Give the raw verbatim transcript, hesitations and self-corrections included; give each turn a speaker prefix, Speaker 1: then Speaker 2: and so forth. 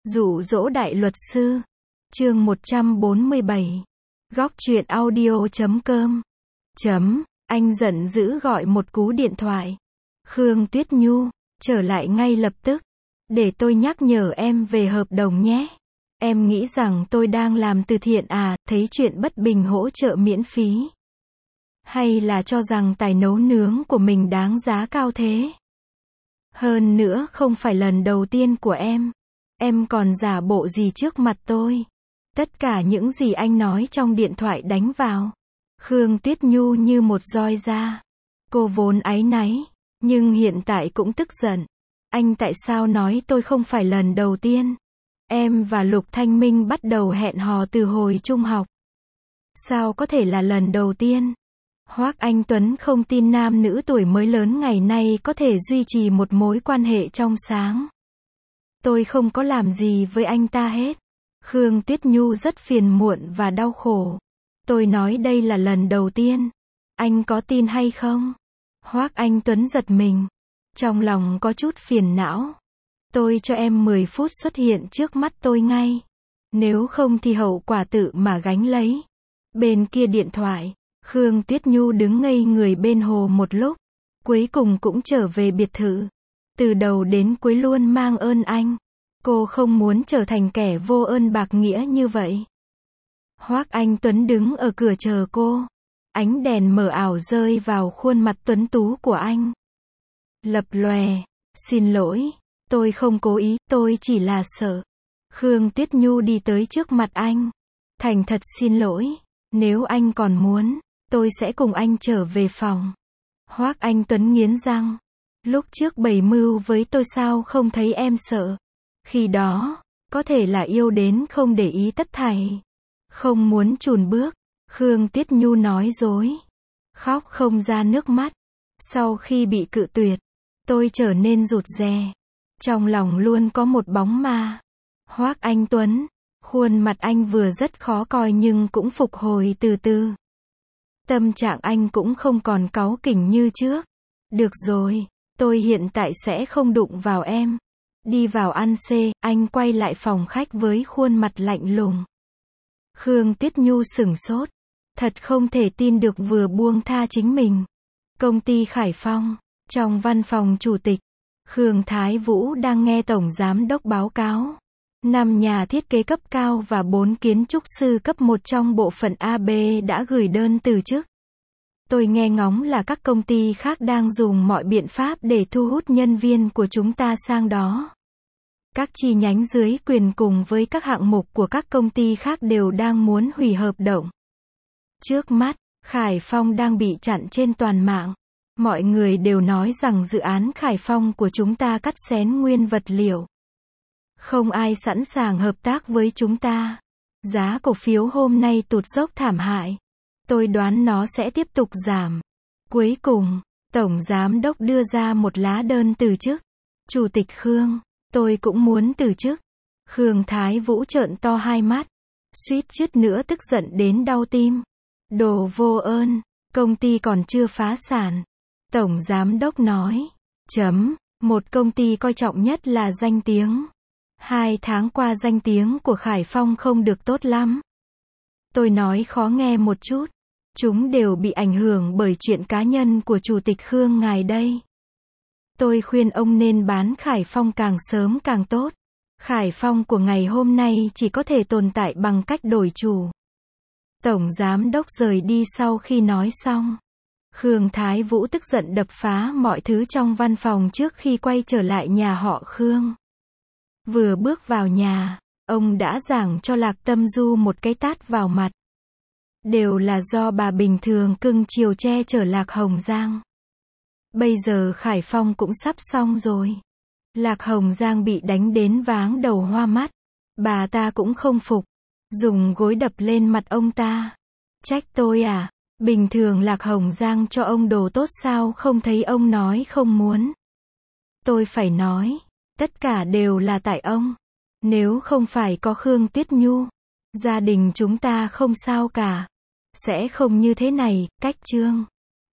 Speaker 1: Dụ dỗ đại luật sư. Chương một trăm bốn mươi bảy. Góc truyện audio chấm com. Chấm, anh giận dữ gọi một cú điện thoại. Khương Tuyết Nhu, trở lại ngay lập tức. Để tôi nhắc nhở em về hợp đồng nhé. Em nghĩ rằng tôi đang làm từ thiện à, thấy chuyện bất bình hỗ trợ miễn phí. Hay là cho rằng tài nấu nướng của mình đáng giá cao thế? Hơn nữa không phải lần đầu tiên của em. Em còn giả bộ gì trước mặt tôi? Tất cả những gì anh nói trong điện thoại đánh vào. Khương Tuyết Nhu như một roi da. Cô vốn áy náy, nhưng hiện tại cũng tức giận. Anh tại sao nói tôi không phải lần đầu tiên? Em và Lục Thanh Minh bắt đầu hẹn hò từ hồi trung học. Sao có thể là lần đầu tiên? Hoắc Anh Tuấn không tin nam nữ tuổi mới lớn ngày nay có thể duy trì một mối quan hệ trong sáng. Tôi không có làm gì với anh ta hết. Khương Tuyết Nhu rất phiền muộn và đau khổ. Tôi nói đây là lần đầu tiên. Anh có tin hay không? Hoắc Anh Tuấn giật mình. Trong lòng có chút phiền não. Tôi cho em mười phút xuất hiện trước mắt tôi ngay. Nếu không thì hậu quả tự mà gánh lấy. Bên kia điện thoại, Khương Tuyết Nhu đứng ngây người bên hồ một lúc. Cuối cùng cũng trở về biệt thự. Từ đầu đến cuối luôn mang ơn anh. Cô không muốn trở thành kẻ vô ơn bạc nghĩa như vậy. Hoắc Anh Tuấn đứng ở cửa chờ cô. Ánh đèn mờ ảo rơi vào khuôn mặt tuấn tú của anh. Lập lòe. Xin lỗi. Tôi không cố ý, tôi chỉ là sợ. Khương Tuyết Nhu đi tới trước mặt anh. Thành thật xin lỗi. Nếu anh còn muốn, tôi sẽ cùng anh trở về phòng. Hoắc Anh Tuấn nghiến răng. Lúc trước bày mưu với tôi sao không thấy em sợ. Khi đó, có thể là yêu đến không để ý tất thảy. Không muốn chùn bước. Khương Tuyết Nhu nói dối. Khóc không ra nước mắt. Sau khi bị cự tuyệt, tôi trở nên rụt rè. Trong lòng luôn có một bóng ma. Hoắc Anh Tuấn. Khuôn mặt anh vừa rất khó coi nhưng cũng phục hồi từ từ. Tâm trạng anh cũng không còn cáu kỉnh như trước. Được rồi, tôi hiện tại sẽ không đụng vào em. Đi vào ăn xê, anh quay lại phòng khách với khuôn mặt lạnh lùng. Khương Tuyết Nhu sửng sốt. Thật không thể tin được vừa buông tha chính mình. Công ty Khải Phong. Trong văn phòng chủ tịch, Khương Thái Vũ đang nghe tổng giám đốc báo cáo. Năm nhà thiết kế cấp cao và bốn kiến trúc sư cấp một trong bộ phận a bê đã gửi đơn từ chức. Tôi nghe ngóng là các công ty khác đang dùng mọi biện pháp để thu hút nhân viên của chúng ta sang đó. Các chi nhánh dưới quyền cùng với các hạng mục của các công ty khác đều đang muốn hủy hợp đồng. Trước mắt, Khải Phong đang bị chặn trên toàn mạng. Mọi người đều nói rằng dự án Khải Phong của chúng ta cắt xén nguyên vật liệu. Không ai sẵn sàng hợp tác với chúng ta. Giá cổ phiếu hôm nay tụt dốc thảm hại. Tôi đoán nó sẽ tiếp tục giảm. Cuối cùng, Tổng Giám đốc đưa ra một lá đơn từ chức. Chủ tịch Khương, tôi cũng muốn từ chức. Khương Thái Vũ trợn to hai mắt. Suýt chút nữa tức giận đến đau tim. Đồ vô ơn, công ty còn chưa phá sản. Tổng Giám đốc nói. Chấm, một công ty coi trọng nhất là danh tiếng. Hai tháng qua danh tiếng của Khải Phong không được tốt lắm. Tôi nói khó nghe một chút. Chúng đều bị ảnh hưởng bởi chuyện cá nhân của Chủ tịch Khương ngài đây. Tôi khuyên ông nên bán Khải Phong càng sớm càng tốt. Khải Phong của ngày hôm nay chỉ có thể tồn tại bằng cách đổi chủ. Tổng Giám đốc rời đi sau khi nói xong. Khương Thái Vũ tức giận đập phá mọi thứ trong văn phòng trước khi quay trở lại nhà họ Khương. Vừa bước vào nhà, ông đã giảng cho Lạc Tâm Du một cái tát vào mặt. Đều là do bà bình thường cưng chiều che chở Lạc Hồng Giang. Bây giờ Khải Phong cũng sắp xong rồi. Lạc Hồng Giang bị đánh đến váng đầu hoa mắt. Bà ta cũng không phục. Dùng gối đập lên mặt ông ta. Trách tôi à? Bình thường Lạc Hồng Giang cho ông đồ tốt sao không thấy ông nói không muốn. Tôi phải nói. Tất cả đều là tại ông. Nếu không phải có Khương Tuyết Nhu, gia đình chúng ta không sao cả. Sẽ không như thế này, cách chương.